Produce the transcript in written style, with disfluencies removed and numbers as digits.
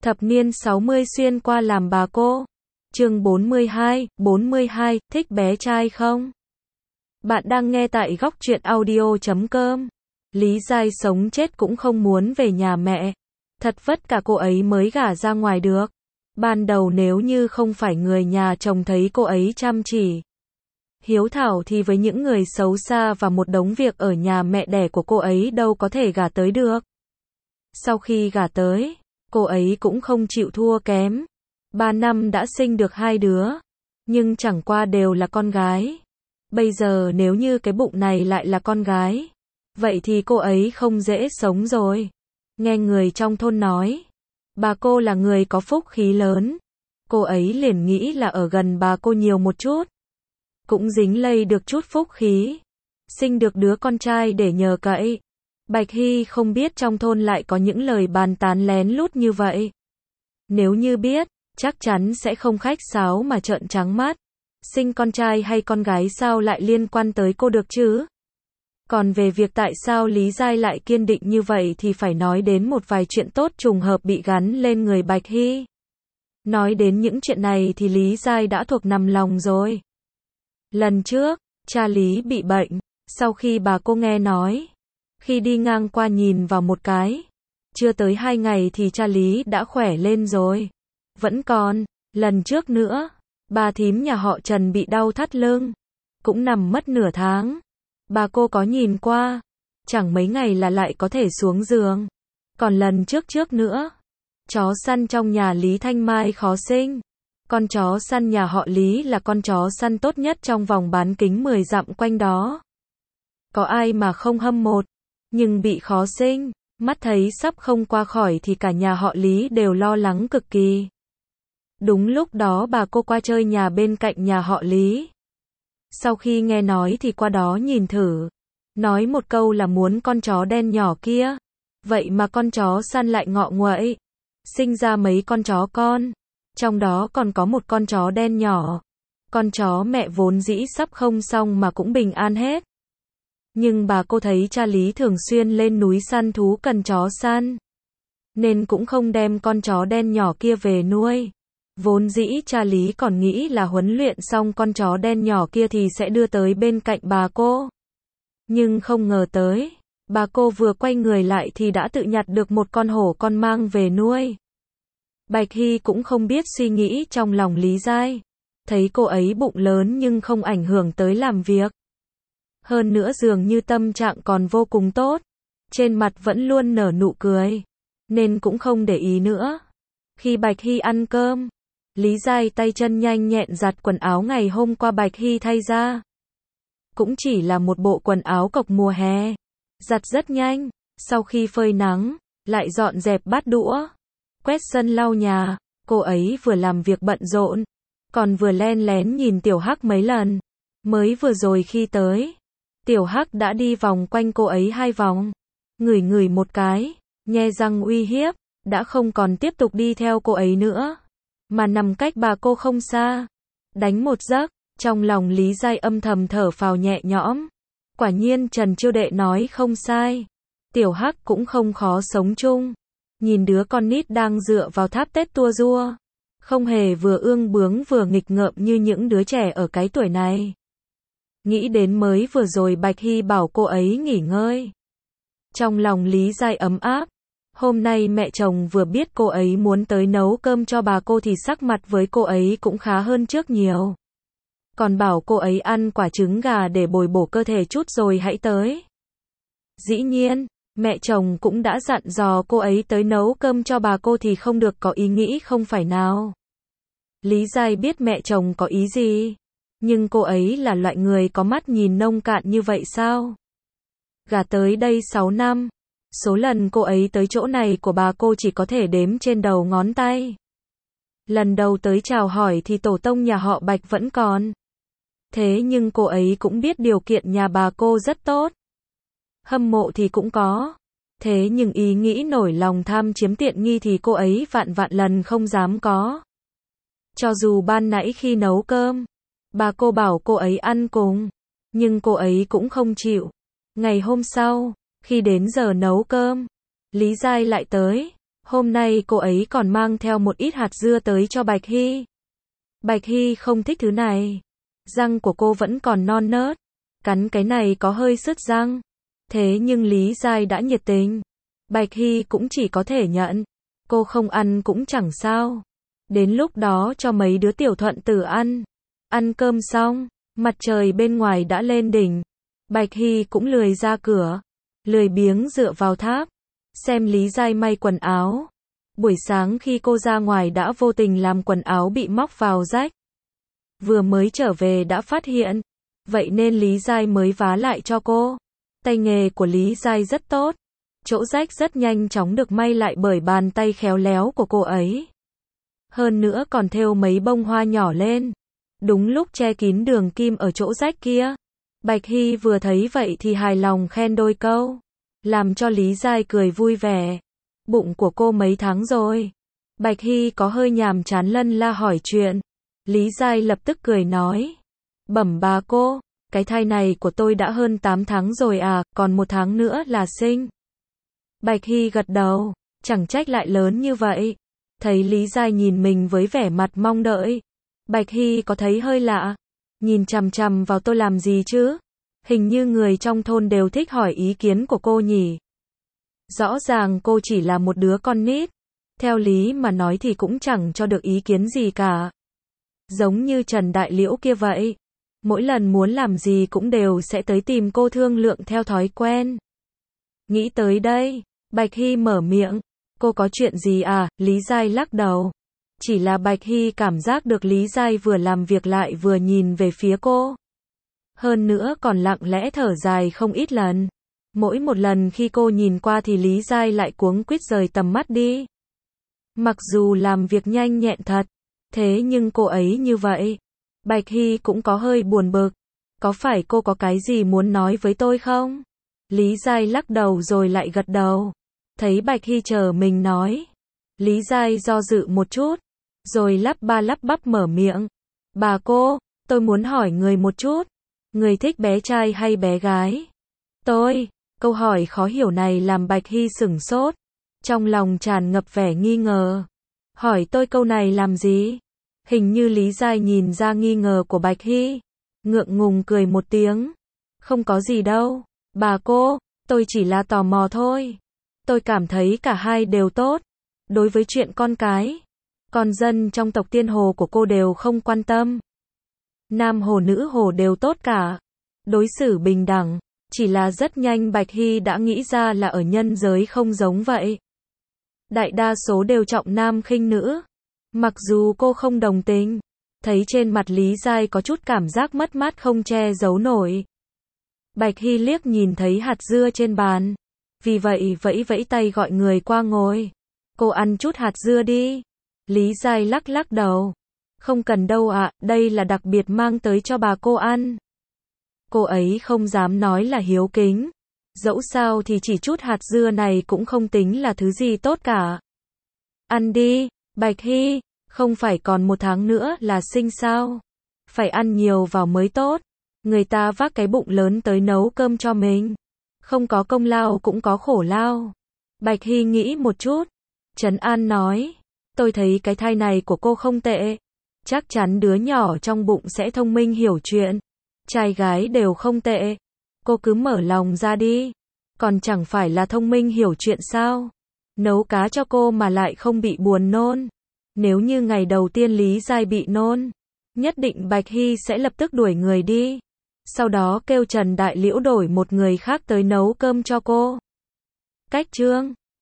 Thập niên 60 xuyên qua làm bà cô. Chương 42, thích bé trai không? Bạn đang nghe tại góc truyện audio.com. Lý Giai sống chết cũng không muốn về nhà mẹ. Thật vất cả cô ấy mới gả ra ngoài được. Ban đầu nếu như không phải người nhà chồng thấy cô ấy chăm chỉ, hiếu thảo thì với những người xấu xa và một đống việc ở nhà mẹ đẻ của cô ấy đâu có thể gả tới được. Sau khi gả tới, cô ấy cũng không chịu thua kém. 3 năm đã sinh được 2 đứa, nhưng chẳng qua đều là con gái. Bây giờ nếu như cái bụng này lại là con gái, vậy thì cô ấy không dễ sống rồi. Nghe người trong thôn nói, bà cô là người có phúc khí lớn. Cô ấy liền nghĩ là ở gần bà cô nhiều một chút, cũng dính lây được chút phúc khí, sinh được đứa con trai để nhờ cậy. Bạch Hy không biết trong thôn lại có những lời bàn tán lén lút như vậy. Nếu như biết, chắc chắn sẽ không khách sáo mà trợn trắng mắt. Sinh con trai hay con gái sao lại liên quan tới cô được chứ? Còn về việc tại sao Lý Giai lại kiên định như vậy thì phải nói đến một vài chuyện tốt trùng hợp bị gắn lên người Bạch Hy. Nói đến những chuyện này thì Lý Giai đã thuộc nằm lòng rồi. Lần trước, cha Lý bị bệnh, sau khi bà cô nghe nói, khi đi ngang qua nhìn vào một cái, chưa tới 2 ngày thì cha Lý đã khỏe lên rồi. Vẫn còn, lần trước nữa, bà thím nhà họ Trần bị đau thắt lưng, cũng nằm mất nửa tháng. Bà cô có nhìn qua, chẳng mấy ngày là lại có thể xuống giường. Còn lần trước nữa, chó săn trong nhà Lý Thanh Mai khó sinh. Con chó săn nhà họ Lý là con chó săn tốt nhất trong vòng bán kính 10 dặm quanh đó. Có ai mà không hâm mộ, nhưng bị khó sinh, mắt thấy sắp không qua khỏi thì cả nhà họ Lý đều lo lắng cực kỳ. Đúng lúc đó bà cô qua chơi nhà bên cạnh nhà họ Lý. Sau khi nghe nói thì qua đó nhìn thử, nói một câu là muốn con chó đen nhỏ kia. Vậy mà con chó săn lại ngọ nguậy, sinh ra mấy con chó con, trong đó còn có một con chó đen nhỏ. Con chó mẹ vốn dĩ sắp không xong mà cũng bình an hết. Nhưng bà cô thấy cha Lý thường xuyên lên núi săn thú cần chó săn, nên cũng không đem con chó đen nhỏ kia về nuôi. Vốn dĩ cha Lý còn nghĩ là huấn luyện xong con chó đen nhỏ kia thì sẽ đưa tới bên cạnh bà cô. Nhưng không ngờ tới, bà cô vừa quay người lại thì đã tự nhặt được một con hổ con mang về nuôi. Bạch Hy cũng không biết suy nghĩ trong lòng Lý Giai. Thấy cô ấy bụng lớn nhưng không ảnh hưởng tới làm việc. Hơn nữa dường như tâm trạng còn vô cùng tốt. Trên mặt vẫn luôn nở nụ cười, nên cũng không để ý nữa. Khi Bạch Hy ăn cơm, Lý Giai tay chân nhanh nhẹn giặt quần áo ngày hôm qua Bạch Hy thay ra. Cũng chỉ là một bộ quần áo cộc mùa hè. Giặt rất nhanh, sau khi phơi nắng, lại dọn dẹp bát đũa, quét sân lau nhà. Cô ấy vừa làm việc bận rộn, còn vừa len lén nhìn Tiểu Hắc mấy lần. Mới vừa rồi khi tới, Tiểu Hắc đã đi vòng quanh cô ấy 2 vòng, ngửi một cái, nhe răng uy hiếp, đã không còn tiếp tục đi theo cô ấy nữa, mà nằm cách bà cô không xa, đánh một giấc. Trong lòng Lý Giai âm thầm thở phào nhẹ nhõm. Quả nhiên Trần Chiêu Đệ nói không sai, Tiểu Hắc cũng không khó sống chung. Nhìn đứa con nít đang dựa vào tháp tết tua rua, không hề vừa ương bướng vừa nghịch ngợm như những đứa trẻ ở cái tuổi này. Nghĩ đến mới vừa rồi Bạch Hy bảo cô ấy nghỉ ngơi, trong lòng Lý Giai ấm áp. Hôm nay mẹ chồng vừa biết cô ấy muốn tới nấu cơm cho bà cô thì sắc mặt với cô ấy cũng khá hơn trước nhiều. Còn bảo cô ấy ăn quả trứng gà để bồi bổ cơ thể chút rồi hãy tới. Dĩ nhiên, mẹ chồng cũng đã dặn dò cô ấy tới nấu cơm cho bà cô thì không được có ý nghĩ không phải nào. Lý Giai biết mẹ chồng có ý gì, nhưng cô ấy là loại người có mắt nhìn nông cạn như vậy sao? Gả tới đây 6 năm, số lần cô ấy tới chỗ này của bà cô chỉ có thể đếm trên đầu ngón tay. Lần đầu tới chào hỏi thì tổ tông nhà họ Bạch vẫn còn. Thế nhưng cô ấy cũng biết điều kiện nhà bà cô rất tốt. Hâm mộ thì cũng có. Thế nhưng ý nghĩ nổi lòng tham chiếm tiện nghi thì cô ấy vạn lần không dám có. Cho dù ban nãy khi nấu cơm, bà cô bảo cô ấy ăn cùng, nhưng cô ấy cũng không chịu. Ngày hôm sau, khi đến giờ nấu cơm, Lý Giai lại tới. Hôm nay cô ấy còn mang theo một ít hạt dưa tới cho Bạch Hy. Bạch Hy không thích thứ này. Răng của cô vẫn còn non nớt. Cắn cái này có hơi sứt răng. Thế nhưng Lý Giai đã nhiệt tình. Bạch Hy cũng chỉ có thể nhận. Cô không ăn cũng chẳng sao. Đến lúc đó cho mấy đứa tiểu thuận tử ăn. Ăn cơm xong, mặt trời bên ngoài đã lên đỉnh. Bạch Hy cũng lười ra cửa. Lười biếng dựa vào tháp. Xem Lý Giai may quần áo. Buổi sáng khi cô ra ngoài đã vô tình làm quần áo bị móc vào rách. Vừa mới trở về đã phát hiện. Vậy nên Lý Giai mới vá lại cho cô. Tay nghề của Lý Giai rất tốt. Chỗ rách rất nhanh chóng được may lại bởi bàn tay khéo léo của cô ấy. Hơn nữa còn thêu mấy bông hoa nhỏ lên. Đúng lúc che kín đường kim ở chỗ rách kia. Bạch Hy vừa thấy vậy thì hài lòng khen đôi câu. Làm cho Lý Giai cười vui vẻ. Bụng của cô mấy tháng rồi? Bạch Hy có hơi nhàm chán lân la hỏi chuyện. Lý Giai lập tức cười nói. Bẩm bà cô, cái thai này của tôi đã hơn 8 tháng rồi à, còn 1 tháng nữa là sinh. Bạch Hy gật đầu, chẳng trách lại lớn như vậy. Thấy Lý Giai nhìn mình với vẻ mặt mong đợi. Bạch Hy có thấy hơi lạ. Nhìn chằm chằm vào tôi làm gì chứ? Hình như người trong thôn đều thích hỏi ý kiến của cô nhỉ. Rõ ràng cô chỉ là một đứa con nít. Theo lý mà nói thì cũng chẳng cho được ý kiến gì cả. Giống như Trần Đại Liễu kia vậy. Mỗi lần muốn làm gì cũng đều sẽ tới tìm cô thương lượng theo thói quen. Nghĩ tới đây, Bạch Hy mở miệng. Cô có chuyện gì à? Lý Giai lắc đầu. Chỉ là Bạch Hy cảm giác được Lý Giai vừa làm việc lại vừa nhìn về phía cô. Hơn nữa còn lặng lẽ thở dài không ít lần. Mỗi một lần khi cô nhìn qua thì Lý Giai lại cuống quýt rời tầm mắt đi. Mặc dù làm việc nhanh nhẹn thật, thế nhưng cô ấy như vậy. Bạch Hy cũng có hơi buồn bực. Có phải cô có cái gì muốn nói với tôi không? Lý Giai lắc đầu rồi lại gật đầu. Thấy Bạch Hy chờ mình nói. Lý Giai do dự một chút. Rồi lắp ba lắp bắp mở miệng. Bà cô, tôi muốn hỏi người một chút. Người thích bé trai hay bé gái? Câu hỏi khó hiểu này làm Bạch Hy sửng sốt. Trong lòng tràn ngập vẻ nghi ngờ. Hỏi tôi câu này làm gì? Hình như Lý Giai nhìn ra nghi ngờ của Bạch Hy. Ngượng ngùng cười một tiếng. Không có gì đâu. Bà cô, tôi chỉ là tò mò thôi. Tôi cảm thấy cả hai đều tốt. Đối với chuyện con cái, con dân trong tộc Tiên Hồ của cô đều không quan tâm. Nam Hồ nữ Hồ đều tốt cả. Đối xử bình đẳng. Chỉ là rất nhanh Bạch Hy đã nghĩ ra là ở nhân giới không giống vậy. Đại đa số đều trọng nam khinh nữ. Mặc dù cô không đồng tình. Thấy trên mặt Lý Giai có chút cảm giác mất mát không che giấu nổi. Bạch Hy liếc nhìn thấy hạt dưa trên bàn. Vì vậy vẫy vẫy tay gọi người qua ngồi. Cô ăn chút hạt dưa đi. Lý Giai lắc lắc đầu. Không cần đâu ạ, đây là đặc biệt mang tới cho bà cô ăn. Cô ấy không dám nói là hiếu kính. Dẫu sao thì chỉ chút hạt dưa này cũng không tính là thứ gì tốt cả. Ăn đi, Bạch Hy, không phải còn 1 tháng nữa là sinh sao? Phải ăn nhiều vào mới tốt. Người ta vác cái bụng lớn tới nấu cơm cho mình. Không có công lao cũng có khổ lao. Bạch Hy nghĩ một chút. Trấn An nói. Tôi thấy cái thai này của cô không tệ. Chắc chắn đứa nhỏ trong bụng sẽ thông minh hiểu chuyện. Trai gái đều không tệ. Cô cứ mở lòng ra đi. Còn chẳng phải là thông minh hiểu chuyện sao? Nấu cá cho cô mà lại không bị buồn nôn. Nếu như ngày đầu tiên Lý Giai bị nôn, nhất định Bạch Hy sẽ lập tức đuổi người đi. Sau đó kêu Trần Đại Liễu đổi một người khác tới nấu cơm cho cô. Cách chương